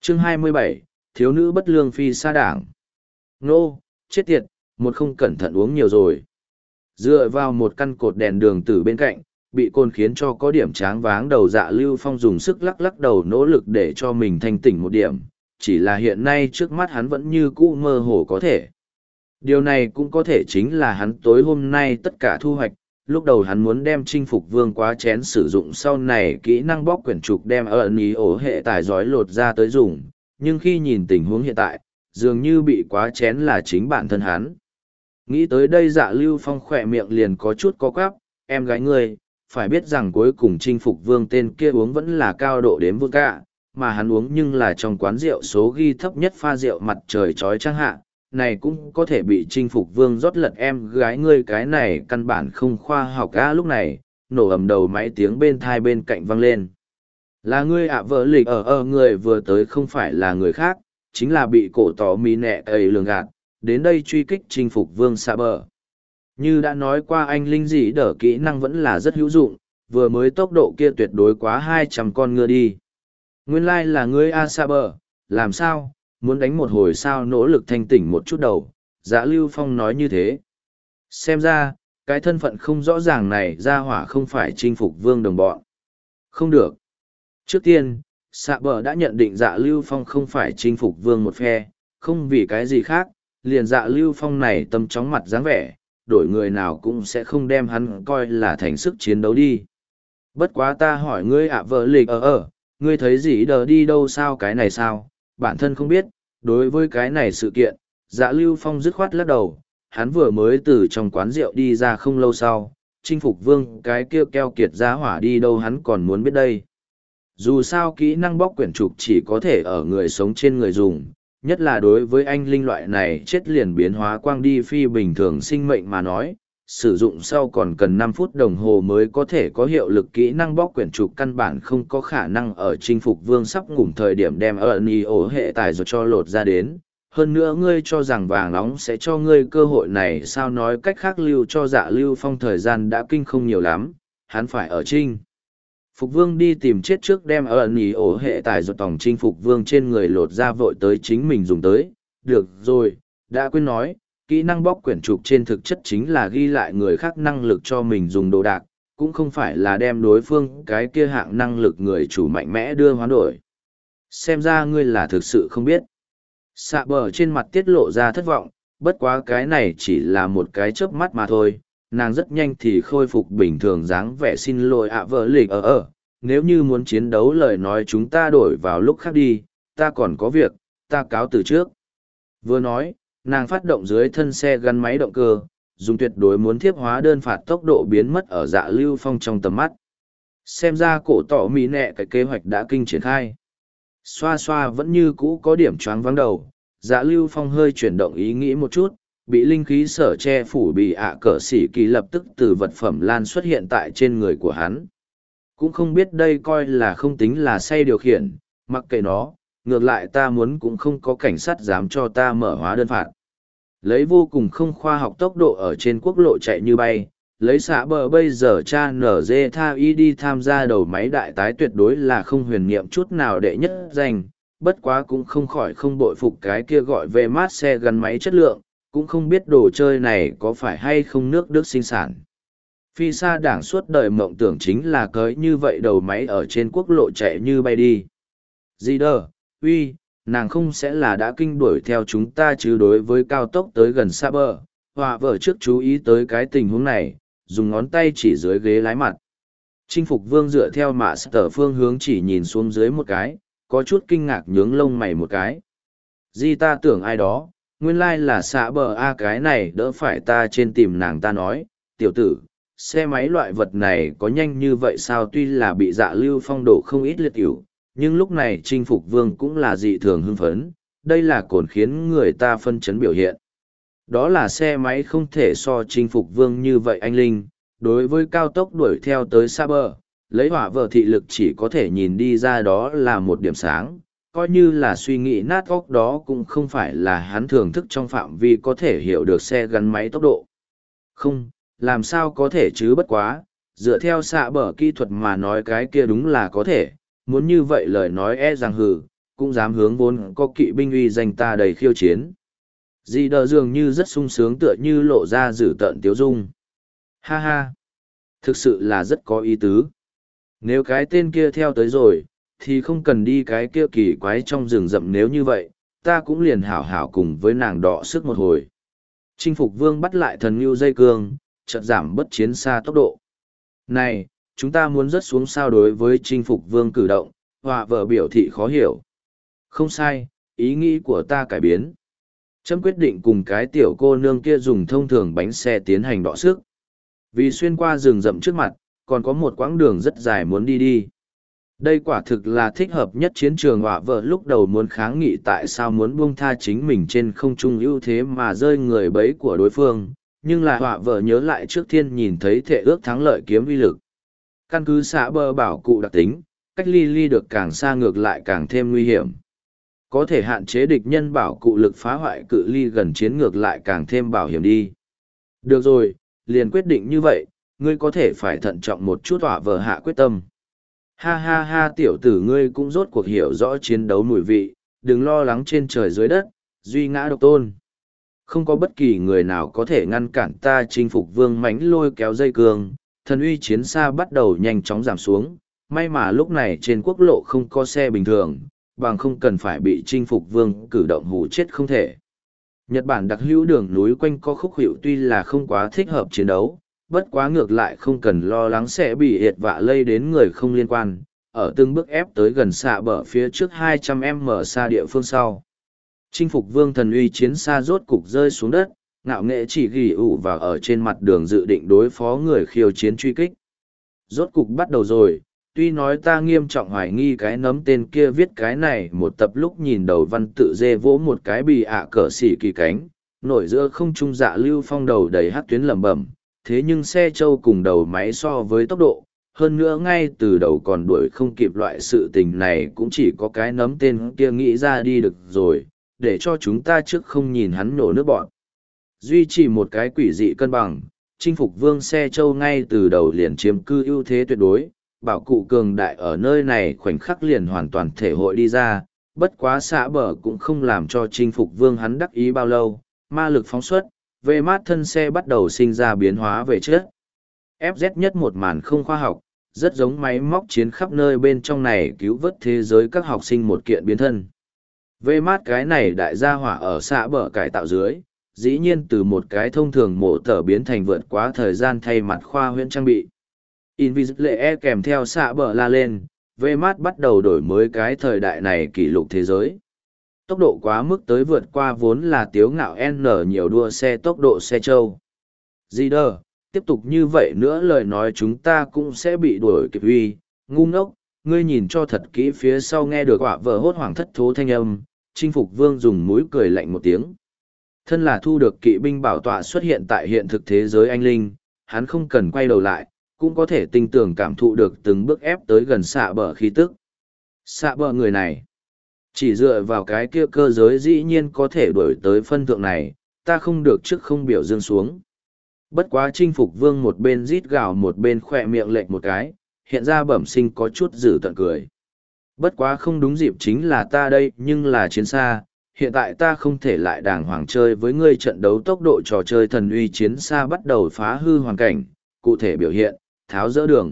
Chương 27, thiếu nữ bất lương phi sa đảng. Nô, chết tiệt, một không cẩn thận uống nhiều rồi. Dựa vào một căn cột đèn đường từ bên cạnh, bị côn khiến cho có điểm tráng váng đầu Dạ Lưu Phong dùng sức lắc lắc đầu nỗ lực để cho mình thanh tỉnh một điểm, chỉ là hiện nay trước mắt hắn vẫn như cũ mơ hồ có thể. Điều này cũng có thể chính là hắn tối hôm nay tất cả thu hoạch, lúc đầu hắn muốn đem chinh phục vương quá chén sử dụng sau này kỹ năng bóc quyển trục đem ẩn ý ổ hệ tài giói lột ra tới dùng, nhưng khi nhìn tình huống hiện tại, dường như bị quá chén là chính bản thân hắn. Nghĩ tới đây Dạ Lưu Phong khỏe miệng liền có chút có quắp, em gái ngươi, phải biết rằng cuối cùng chinh phục vương tên kia uống vẫn là cao độ đếm vương cả, mà hắn uống nhưng là trong quán rượu số ghi thấp nhất pha rượu mặt trời trói trăng hạ, này cũng có thể bị chinh phục vương rót lật em gái ngươi cái này căn bản không khoa học á. Lúc này, nổ ầm đầu máy tiếng bên thai bên cạnh vang lên. Là ngươi ạ vợ lịch người vừa tới không phải là người khác, chính là bị cổ tỏ mì nẹ ấy lường gạt, đến đây truy kích chinh phục vương xa bờ. Như đã nói qua anh linh dị đỡ kỹ năng vẫn là rất hữu dụng, vừa mới tốc độ kia tuyệt đối quá 200 con ngựa đi. Nguyên lai là ngươi A Sa Bờ, làm sao, muốn đánh một hồi sao nỗ lực thanh tỉnh một chút đầu, Dạ Lưu Phong nói như thế. Xem ra, cái thân phận không rõ ràng này ra hỏa không phải chinh phục vương đồng bọn. Không được. Trước tiên, Sa Bờ đã nhận định Dạ Lưu Phong không phải chinh phục vương một phe, không vì cái gì khác, liền Dạ Lưu Phong này tâm chóng mặt dáng vẻ, đổi người nào cũng sẽ không đem hắn coi là thành sức chiến đấu đi. Bất quá ta hỏi ngươi ạ vợ lịch ngươi thấy gì đờ đi đâu sao cái này sao, bản thân không biết, đối với cái này sự kiện, Dạ Lưu Phong dứt khoát lắc đầu, hắn vừa mới từ trong quán rượu đi ra không lâu sau, chinh phục vương cái kêu keo kiệt giá hỏa đi đâu hắn còn muốn biết đây. Dù sao kỹ năng bóc quyển trục chỉ có thể ở người sống trên người dùng, nhất là đối với anh linh loại này chết liền biến hóa quang đi phi bình thường sinh mệnh mà nói, sử dụng sau còn cần 5 phút đồng hồ mới có thể có hiệu lực kỹ năng bóc quyển trục căn bản không có khả năng ở chinh phục vương sắp ngủm thời điểm đem ẩn ý ổ hệ tài rồi cho lột ra đến. Hơn nữa ngươi cho rằng vàng nóng sẽ cho ngươi cơ hội này sao nói cách khác lưu cho Dạ Lưu Phong thời gian đã kinh không nhiều lắm, hắn phải ở chinh. Phục vương đi tìm chết trước đem ẩn ý ổ hệ tài rồi tổng chinh phục vương trên người lột ra vội tới chính mình dùng tới. Được rồi, đã quên nói, kỹ năng bóc quyển trục trên thực chất chính là ghi lại người khác năng lực cho mình dùng đồ đạc, cũng không phải là đem đối phương cái kia hạng năng lực người chủ mạnh mẽ đưa hoán đổi. Xem ra ngươi là thực sự không biết. Sạ bờ trên mặt tiết lộ ra thất vọng, bất quá cái này chỉ là một cái chớp mắt mà thôi, nàng rất nhanh thì khôi phục bình thường dáng vẻ xin lỗi ạ vợ lịch nếu như muốn chiến đấu lời nói chúng ta đổi vào lúc khác đi, ta còn có việc, ta cáo từ trước. Vừa nói, nàng phát động dưới thân xe gắn máy động cơ, dùng tuyệt đối muốn thiếp hóa đơn phạt tốc độ biến mất ở Dạ Lưu Phong trong tầm mắt. Xem ra cổ tỏ mỹ nẹ cái kế hoạch đã kinh triển khai. Xoa xoa vẫn như cũ có điểm choáng vắng đầu, Dạ Lưu Phong hơi chuyển động ý nghĩ một chút, bị linh khí sở che phủ bị cỡ xỉ kỳ lập tức từ vật phẩm lan xuất hiện tại trên người của hắn. Cũng không biết đây coi là không tính là say điều khiển, mặc kệ nó, ngược lại ta muốn cũng không có cảnh sát dám cho ta mở hóa đơn phạt. Lấy vô cùng không khoa học tốc độ ở trên quốc lộ chạy như bay, lấy xã bờ bây giờ cha nở dê tha y đi tham gia đầu máy đại tái tuyệt đối là không huyền niệm chút nào đệ nhất danh, bất quá cũng không khỏi không bội phục cái kia gọi về mát xe gắn máy chất lượng, cũng không biết đồ chơi này có phải hay không nước Đức sinh sản. Phi sa đảng suốt đời mộng tưởng chính là cưới như vậy đầu máy ở trên quốc lộ chạy như bay đi. Gì đờ, uy, nàng không sẽ là đã kinh đuổi theo chúng ta chứ đối với cao tốc tới gần xa bờ. Họa vợ trước chú ý tới cái tình huống này, dùng ngón tay chỉ dưới ghế lái mặt. Chinh phục vương dựa theo mạ sở phương hướng chỉ nhìn xuống dưới một cái, có chút kinh ngạc nhướng lông mày một cái. Di ta tưởng ai đó, nguyên lai là xã bờ a cái này đỡ phải ta trên tìm nàng ta nói, tiểu tử, xe máy loại vật này có nhanh như vậy sao tuy là bị Dạ Lưu Phong đổ không ít liệt ỉu, nhưng lúc này chinh phục vương cũng là dị thường hưng phấn, đây là cồn khiến người ta phân chấn biểu hiện. Đó là xe máy không thể so chinh phục vương như vậy anh Linh, đối với cao tốc đuổi theo tới xa bờ, lấy hỏa vợ thị lực chỉ có thể nhìn đi ra đó là một điểm sáng, coi như là suy nghĩ nát óc đó cũng không phải là hắn thưởng thức trong phạm vi có thể hiểu được xe gắn máy tốc độ. Không, làm sao có thể chứ bất quá, dựa theo xạ bờ kỹ thuật mà nói cái kia đúng là có thể, muốn như vậy lời nói e rằng hừ, cũng dám hướng vốn có kỵ binh uy danh ta đầy khiêu chiến. Dì đờ dường như rất sung sướng tựa như lộ ra dữ tợn tiếu dung. Ha ha! Thực sự là rất có ý tứ. Nếu cái tên kia theo tới rồi, thì không cần đi cái kia kỳ quái trong rừng rậm, nếu như vậy, ta cũng liền hảo hảo cùng với nàng đọ sức một hồi. Chinh phục vương bắt lại thần ngưu dây cương, chợt giảm bất chiến xa tốc độ. Này, chúng ta muốn rớt xuống sao? Đối với chinh phục vương cử động, họa vợ biểu thị khó hiểu. Không sai, ý nghĩ của ta cải biến. Trâm quyết định cùng cái tiểu cô nương kia dùng thông thường bánh xe tiến hành đọ sức. Vì xuyên qua rừng rậm trước mặt, còn có một quãng đường rất dài muốn đi đi. Đây quả thực là thích hợp nhất chiến trường. Họa vợ lúc đầu muốn kháng nghị tại sao muốn buông tha chính mình trên không trung ưu thế mà rơi người bẫy của đối phương, nhưng là họa vợ nhớ lại trước thiên nhìn thấy thệ ước thắng lợi kiếm uy lực. Căn cứ xã bờ bảo cụ đặc tính, cách ly được càng xa ngược lại càng thêm nguy hiểm. Có thể hạn chế địch nhân bảo cụ lực phá hoại cự ly gần chiến ngược lại càng thêm bảo hiểm đi. Được rồi, liền quyết định như vậy, ngươi có thể phải thận trọng một chút. Họa vợ hạ quyết tâm. Ha ha ha, tiểu tử ngươi cũng rốt cuộc hiểu rõ chiến đấu mùi vị, đừng lo lắng trên trời dưới đất, duy ngã độc tôn. Không có bất kỳ người nào có thể ngăn cản ta chinh phục vương. Mãnh lôi kéo dây cương, thần uy chiến xa bắt đầu nhanh chóng giảm xuống. May mà lúc này trên quốc lộ không có xe bình thường, bằng không cần phải bị chinh phục vương cử động hù chết không thể. Nhật Bản đặc hữu đường núi quanh co khúc hiệu tuy là không quá thích hợp chiến đấu, bất quá ngược lại không cần lo lắng sẽ bị hiệt vạ lây đến người không liên quan, ở từng bước ép tới gần xạ bờ phía trước 200m xa địa phương sau. Chinh phục vương thần uy chiến xa rốt cục rơi xuống đất, ngạo nghệ chỉ ghi ủ vào ở trên mặt đường dự định đối phó người khiêu chiến truy kích. Rốt cục bắt đầu rồi, tuy nói ta nghiêm trọng hoài nghi cái nấm tên kia viết cái này một tập lúc nhìn đầu văn tự dê vỗ một cái bì cỡ xỉ kỳ cánh, nổi giữa không trung dạ lưu phong đầu đầy hát tuyến lẩm bẩm. Thế nhưng xe trâu cùng đầu máy so với tốc độ, hơn nữa ngay từ đầu còn đuổi không kịp, loại sự tình này cũng chỉ có cái nấm tên kia nghĩ ra đi được rồi, để cho chúng ta trước không nhìn hắn nổ nước bọn. Duy trì một cái quỷ dị cân bằng, chinh phục vương xe trâu ngay từ đầu liền chiếm cư ưu thế tuyệt đối, bảo cụ cường đại ở nơi này khoảnh khắc liền hoàn toàn thể hội đi ra, bất quá xã bờ cũng không làm cho chinh phục vương hắn đắc ý bao lâu, ma lực phóng xuất. Về mát thân xe bắt đầu sinh ra biến hóa về chất. FZ nhất một màn không khoa học, rất giống máy móc chiến khắp nơi bên trong này cứu vớt thế giới các học sinh một kiện biến thân. Về mát cái này đại gia hỏa ở xã bờ cải tạo dưới, dĩ nhiên từ một cái thông thường mổ tở biến thành vượt quá thời gian thay mặt khoa huyễn trang bị. Invisible E kèm theo xã bờ la lên, về mát bắt đầu đổi mới cái thời đại này kỷ lục thế giới. Tốc độ quá mức tới vượt qua vốn là tiếu ngạo N nhiều đua xe tốc độ xe trâu. Gì đờ, tiếp tục như vậy nữa lời nói chúng ta cũng sẽ bị đuổi kịp uy, ngu ngốc, ngươi nhìn cho thật kỹ phía sau. Nghe được quả vợ hốt hoảng thất thố thanh âm, chinh phục vương dùng mũi cười lạnh một tiếng. Thân là thu được kỵ binh bảo tọa xuất hiện tại hiện thực thế giới anh linh, hắn không cần quay đầu lại, cũng có thể tinh tường cảm thụ được từng bước ép tới gần xạ bờ khí tức. Xạ bờ người này, chỉ dựa vào cái kia cơ giới dĩ nhiên có thể đuổi tới phân thượng này, ta không được trước không biểu dương xuống. Bất quá chinh phục vương một bên rít gào một bên khỏe miệng lệch một cái, hiện ra bẩm sinh có chút dữ tợn cười. Bất quá không đúng dịp chính là ta đây nhưng là chiến xa, hiện tại ta không thể lại đàng hoàng chơi với ngươi. Trận đấu tốc độ trò chơi thần uy chiến xa bắt đầu phá hư hoàn cảnh, cụ thể biểu hiện, tháo dỡ đường.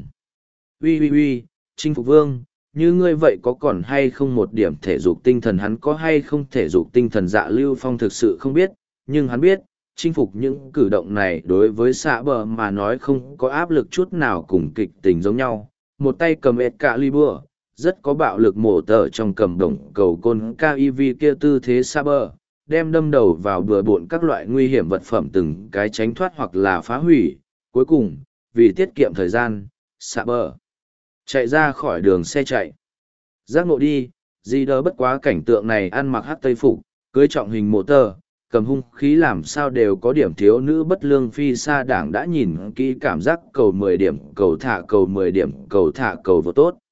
Uy, chinh phục vương, như ngươi vậy có còn hay không một điểm thể dục tinh thần? Hắn có hay không thể dục tinh thần dạ lưu phong thực sự không biết, nhưng hắn biết, chinh phục những cử động này đối với xã bờ mà nói không có áp lực chút nào, cùng kịch tình giống nhau. Một tay cầm Excalibur, rất có bạo lực mổ tờ trong cầm đồng cầu côn KIV kia tư thế xã bờ, đem đâm đầu vào bừa bộn các loại nguy hiểm vật phẩm từng cái tránh thoát hoặc là phá hủy. Cuối cùng, vì tiết kiệm thời gian, xã bờ chạy ra khỏi đường xe chạy. Giác ngộ đi, gì đỡ bất quá cảnh tượng này ăn mặc hát tây phục, cưới trọng hình mô tơ, cầm hung khí làm sao đều có điểm thiếu nữ bất lương phi sa đảng đã nhìn kỹ cảm giác cầu 10 điểm, cầu thả cầu 10 điểm, cầu thả cầu vô tốt.